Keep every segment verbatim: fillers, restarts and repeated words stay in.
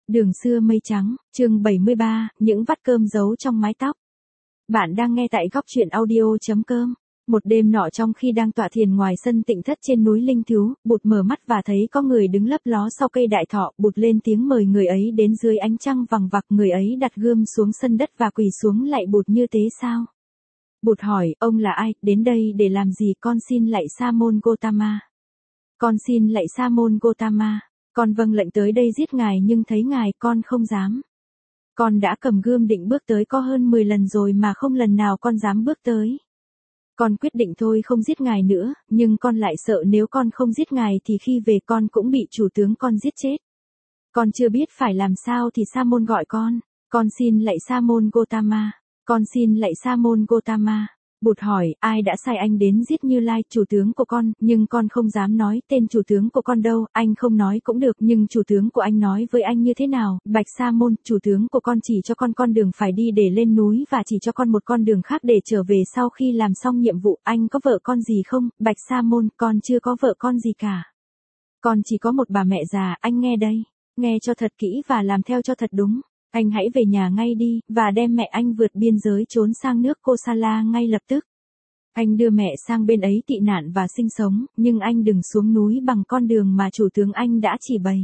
Đường xưa mây trắng, chương bảy mươi ba, những vắt cơm giấu trong mái tóc. Bạn đang nghe tại góc truyện audio.com. Một đêm nọ trong khi đang tọa thiền ngoài sân tịnh thất trên núi Linh Thú, Bụt mở mắt và thấy có người đứng lấp ló sau cây đại thọ. Bụt lên tiếng mời người ấy đến dưới ánh trăng vằng vặc. Người ấy đặt gươm xuống sân đất và quỳ xuống lạy Bụt như thế sao? Bụt hỏi, ông là ai, đến đây để làm gì? Con xin lạy Sa môn Gotama. Con xin lạy Sa môn Gotama. Con vâng lệnh tới đây giết ngài nhưng thấy ngài con không dám. Con đã cầm gươm định bước tới có hơn mười lần rồi mà không lần nào con dám bước tới. Con quyết định thôi không giết ngài nữa, nhưng con lại sợ nếu con không giết ngài thì khi về con cũng bị chủ tướng con giết chết. Con chưa biết phải làm sao thì Sa môn gọi con. Con xin lạy Sa môn Gotama. Con xin lạy Sa môn Gotama. Bụt hỏi, ai đã sai anh đến giết Như Lai, chủ tướng của con, nhưng con không dám nói tên chủ tướng của con đâu, anh không nói cũng được, nhưng chủ tướng của anh nói với anh như thế nào? Bạch Sa môn, chủ tướng của con chỉ cho con con đường phải đi để lên núi và chỉ cho con một con đường khác để trở về sau khi làm xong nhiệm vụ. Anh có vợ con gì không? Bạch Sa môn, con chưa có vợ con gì cả. Con chỉ có một bà mẹ già. Anh nghe đây, nghe cho thật kỹ và làm theo cho thật đúng. Anh hãy về nhà ngay đi, và đem mẹ anh vượt biên giới trốn sang nước Kosala ngay lập tức. Anh đưa mẹ sang bên ấy tị nạn và sinh sống, nhưng anh đừng xuống núi bằng con đường mà chủ tướng anh đã chỉ bày.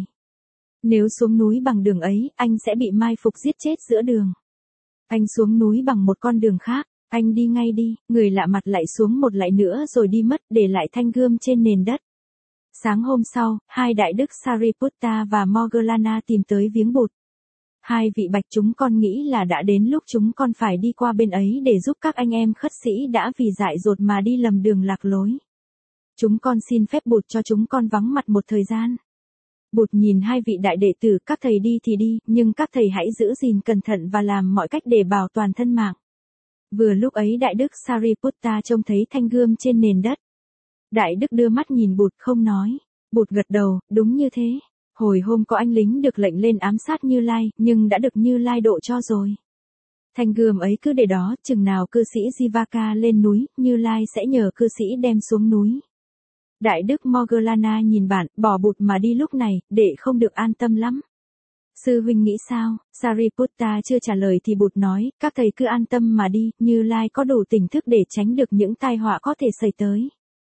Nếu xuống núi bằng đường ấy, anh sẽ bị mai phục giết chết giữa đường. Anh xuống núi bằng một con đường khác, anh đi ngay đi. Người lạ mặt lại xuống một lạy nữa rồi đi mất, để lại thanh gươm trên nền đất. Sáng hôm sau, hai đại đức Sariputta và Moggallana tìm tới viếng Bụt. Hai vị bạch, chúng con nghĩ là đã đến lúc chúng con phải đi qua bên ấy để giúp các anh em khất sĩ đã vì dại dột mà đi lầm đường lạc lối. Chúng con xin phép Bụt cho chúng con vắng mặt một thời gian. Bụt nhìn hai vị đại đệ tử, các thầy đi thì đi, nhưng các thầy hãy giữ gìn cẩn thận và làm mọi cách để bảo toàn thân mạng. Vừa lúc ấy đại đức Sariputta trông thấy thanh gươm trên nền đất. Đại đức đưa mắt nhìn Bụt không nói. Bụt gật đầu, đúng như thế. Hồi hôm có anh lính được lệnh lên ám sát Như Lai, nhưng đã được Như Lai độ cho rồi. Thanh gươm ấy cứ để đó, chừng nào cư sĩ Jivaka lên núi, Như Lai sẽ nhờ cư sĩ đem xuống núi. Đại đức Moggallana nhìn bạn, bỏ Bụt mà đi lúc này, để không được an tâm lắm. Sư huynh nghĩ sao? Sariputta chưa trả lời thì Bụt nói, các thầy cứ an tâm mà đi, Như Lai có đủ tỉnh thức để tránh được những tai họa có thể xảy tới.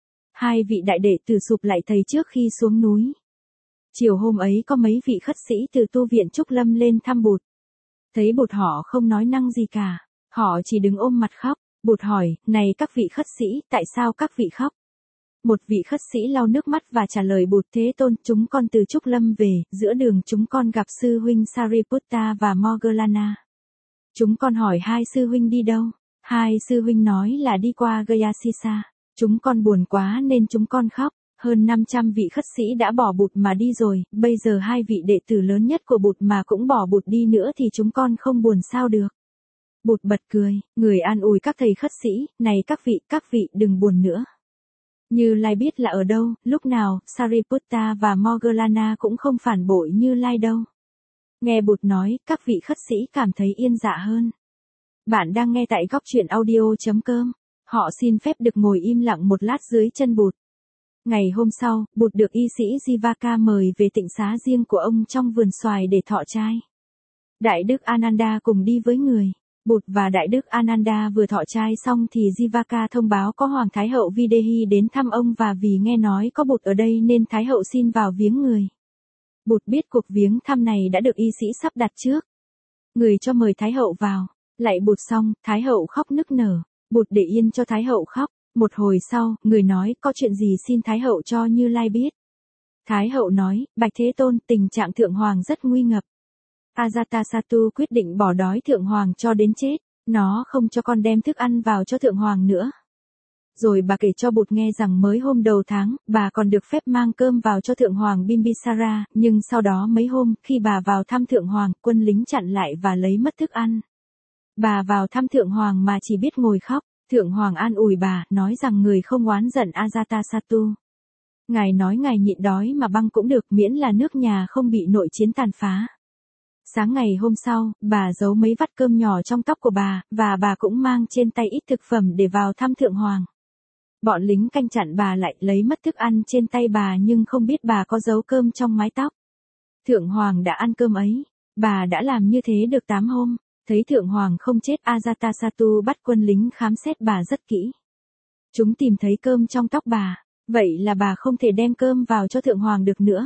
Hai vị đại đệ tử sụp lại thầy trước khi xuống núi. Chiều hôm ấy có mấy vị khất sĩ từ tu viện Trúc Lâm lên thăm Bụt. Thấy Bụt họ không nói năng gì cả, họ chỉ đứng ôm mặt khóc. Bụt hỏi, này các vị khất sĩ, tại sao các vị khóc? Một vị khất sĩ lau nước mắt và trả lời Bụt, Thế Tôn, chúng con từ Trúc Lâm về, giữa đường chúng con gặp sư huynh Sariputta và Moggallana. Chúng con hỏi hai sư huynh đi đâu? Hai sư huynh nói là đi qua Gayasisa. Chúng con buồn quá nên chúng con khóc. Hơn năm trăm vị khất sĩ đã bỏ Bụt mà đi rồi, bây giờ hai vị đệ tử lớn nhất của Bụt mà cũng bỏ Bụt đi nữa thì chúng con không buồn sao được. Bụt bật cười, người an ủi các thầy khất sĩ, này các vị, các vị đừng buồn nữa. Như Lai biết là ở đâu, lúc nào, Sariputta và Moggallana cũng không phản bội Như Lai đâu. Nghe Bụt nói, các vị khất sĩ cảm thấy yên dạ hơn. Bạn đang nghe tại góc truyện audio.com. Họ xin phép được ngồi im lặng một lát dưới chân Bụt. Ngày hôm sau, Bụt được y sĩ Jivaka mời về tịnh xá riêng của ông trong vườn xoài để thọ trai. Đại đức Ananda cùng đi với người. Bụt và Đại đức Ananda vừa thọ trai xong thì Jivaka thông báo có Hoàng Thái hậu Videhi đến thăm ông và vì nghe nói có Bụt ở đây nên Thái hậu xin vào viếng người. Bụt biết cuộc viếng thăm này đã được y sĩ sắp đặt trước. Người cho mời Thái hậu vào. Lạy Bụt xong, Thái hậu khóc nức nở. Bụt để yên cho Thái hậu khóc. Một hồi sau, người nói, có chuyện gì xin Thái hậu cho Như Lai biết. Thái hậu nói, Bạch Thế Tôn, tình trạng Thượng Hoàng rất nguy ngập. Ajatasattu quyết định bỏ đói Thượng Hoàng cho đến chết. Nó không cho con đem thức ăn vào cho Thượng Hoàng nữa. Rồi bà kể cho Bụt nghe rằng mới hôm đầu tháng, bà còn được phép mang cơm vào cho Thượng Hoàng Bimbisara, nhưng sau đó mấy hôm, khi bà vào thăm Thượng Hoàng, quân lính chặn lại và lấy mất thức ăn. Bà vào thăm Thượng Hoàng mà chỉ biết ngồi khóc. Thượng Hoàng an ủi bà, nói rằng người không oán giận Ajatasattu. Ngài nói ngài nhịn đói mà băng cũng được, miễn là nước nhà không bị nội chiến tàn phá. Sáng ngày hôm sau, bà giấu mấy vắt cơm nhỏ trong tóc của bà, và bà cũng mang trên tay ít thực phẩm để vào thăm Thượng Hoàng. Bọn lính canh chặn bà lại lấy mất thức ăn trên tay bà nhưng không biết bà có giấu cơm trong mái tóc. Thượng Hoàng đã ăn cơm ấy. Bà đã làm như thế được tám hôm, thấy Thượng Hoàng không chết Ajatasattu bắt quân lính khám xét bà rất kỹ. Chúng tìm thấy cơm trong tóc bà, vậy là bà không thể đem cơm vào cho Thượng Hoàng được nữa.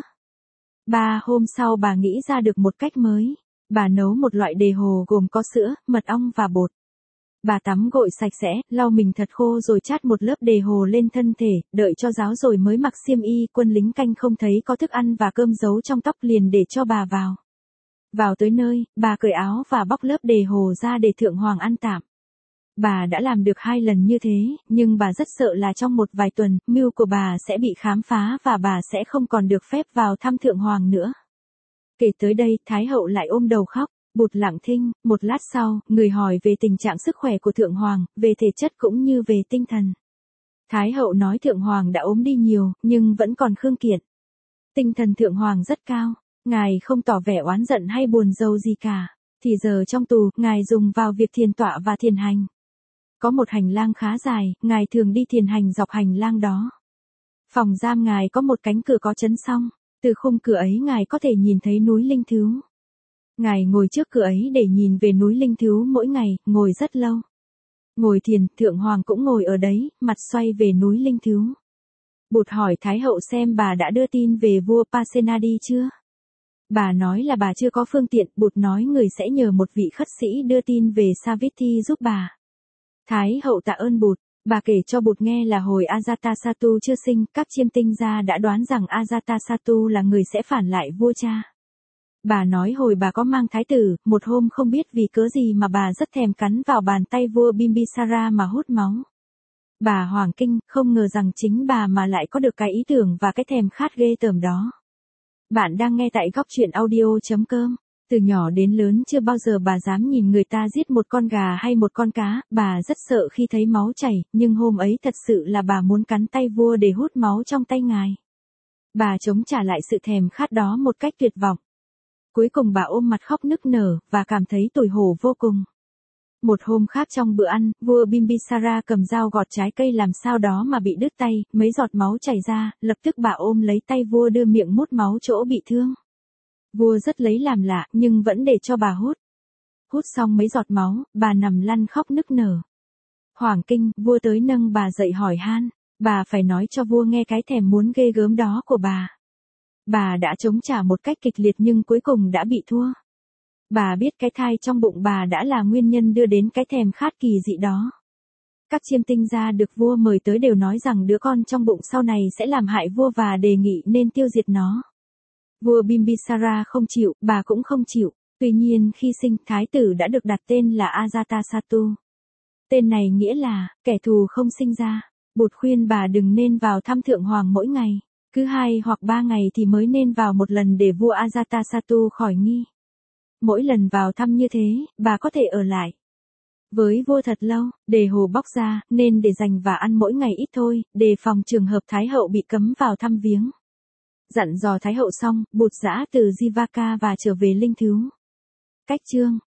Ba hôm sau bà nghĩ ra được một cách mới, bà nấu một loại đề hồ gồm có sữa, mật ong và bột. Bà tắm gội sạch sẽ, lau mình thật khô rồi chát một lớp đề hồ lên thân thể, đợi cho ráo rồi mới mặc xiêm y. Quân lính canh không thấy có thức ăn và cơm giấu trong tóc liền để cho bà vào. Vào tới nơi, bà cởi áo và bóc lớp đề hồ ra để Thượng Hoàng ăn tạm. Bà đã làm được hai lần như thế, nhưng bà rất sợ là trong một vài tuần, mưu của bà sẽ bị khám phá và bà sẽ không còn được phép vào thăm Thượng Hoàng nữa. Kể tới đây, Thái hậu lại ôm đầu khóc. Bụt lặng thinh, một lát sau, người hỏi về tình trạng sức khỏe của Thượng Hoàng, về thể chất cũng như về tinh thần. Thái hậu nói Thượng Hoàng đã ốm đi nhiều, nhưng vẫn còn khương kiện. Tinh thần Thượng Hoàng rất cao, ngài không tỏ vẻ oán giận hay buồn rầu gì cả. Thì giờ trong tù, ngài dùng vào việc thiền tọa và thiền hành. Có một hành lang khá dài, ngài thường đi thiền hành dọc hành lang đó. Phòng giam ngài có một cánh cửa có chấn song, từ khung cửa ấy ngài có thể nhìn thấy núi Linh Thứu. Ngài ngồi trước cửa ấy để nhìn về núi Linh Thứu mỗi ngày, ngồi rất lâu. Ngồi thiền, Thượng Hoàng cũng ngồi ở đấy, mặt xoay về núi Linh Thứu. Bụt hỏi Thái hậu xem bà đã đưa tin về vua Pasenadi chưa? Bà nói là bà chưa có phương tiện, Bụt nói người sẽ nhờ một vị khất sĩ đưa tin về Savithi giúp bà. Thái hậu tạ ơn Bụt, bà kể cho Bụt nghe là hồi Ajatasattu chưa sinh, các chiêm tinh gia đã đoán rằng Ajatasattu là người sẽ phản lại vua cha. Bà nói hồi bà có mang thái tử, một hôm không biết vì cớ gì mà bà rất thèm cắn vào bàn tay vua Bimbisara mà hút máu. Bà hoảng kinh, không ngờ rằng chính bà mà lại có được cái ý tưởng và cái thèm khát ghê tởm đó. Bạn đang nghe tại góc truyện audio.com. Từ nhỏ đến lớn chưa bao giờ bà dám nhìn người ta giết một con gà hay một con cá, bà rất sợ khi thấy máu chảy, nhưng hôm ấy thật sự là bà muốn cắn tay vua để hút máu trong tay ngài. Bà chống trả lại sự thèm khát đó một cách tuyệt vọng. Cuối cùng bà ôm mặt khóc nức nở, và cảm thấy tủi hổ vô cùng. Một hôm khác trong bữa ăn, vua Bimbisara cầm dao gọt trái cây làm sao đó mà bị đứt tay, mấy giọt máu chảy ra, lập tức bà ôm lấy tay vua đưa miệng mút máu chỗ bị thương. Vua rất lấy làm lạ, nhưng vẫn để cho bà hút. Hút xong mấy giọt máu, bà nằm lăn khóc nức nở. Hoảng kinh, vua tới nâng bà dậy hỏi han, bà phải nói cho vua nghe cái thèm muốn ghê gớm đó của bà. Bà đã chống trả một cách kịch liệt nhưng cuối cùng đã bị thua. Bà biết cái thai trong bụng bà đã là nguyên nhân đưa đến cái thèm khát kỳ dị đó. Các chiêm tinh gia được vua mời tới đều nói rằng đứa con trong bụng sau này sẽ làm hại vua và đề nghị nên tiêu diệt nó. Vua Bimbisara không chịu, bà cũng không chịu. Tuy nhiên khi sinh, thái tử đã được đặt tên là Ajatasattu. Tên này nghĩa là, kẻ thù không sinh ra. Bụt khuyên bà đừng nên vào thăm Thượng Hoàng mỗi ngày. Cứ hai hoặc ba ngày thì mới nên vào một lần để vua Ajatasattu khỏi nghi. Mỗi lần vào thăm như thế, bà có thể ở lại với vua thật lâu, đề hồ bóc ra, nên để dành và ăn mỗi ngày ít thôi, đề phòng trường hợp Thái hậu bị cấm vào thăm viếng. Dặn dò Thái hậu xong, Bụt giã từ Jivaka và trở về Linh Thứu. Cách chương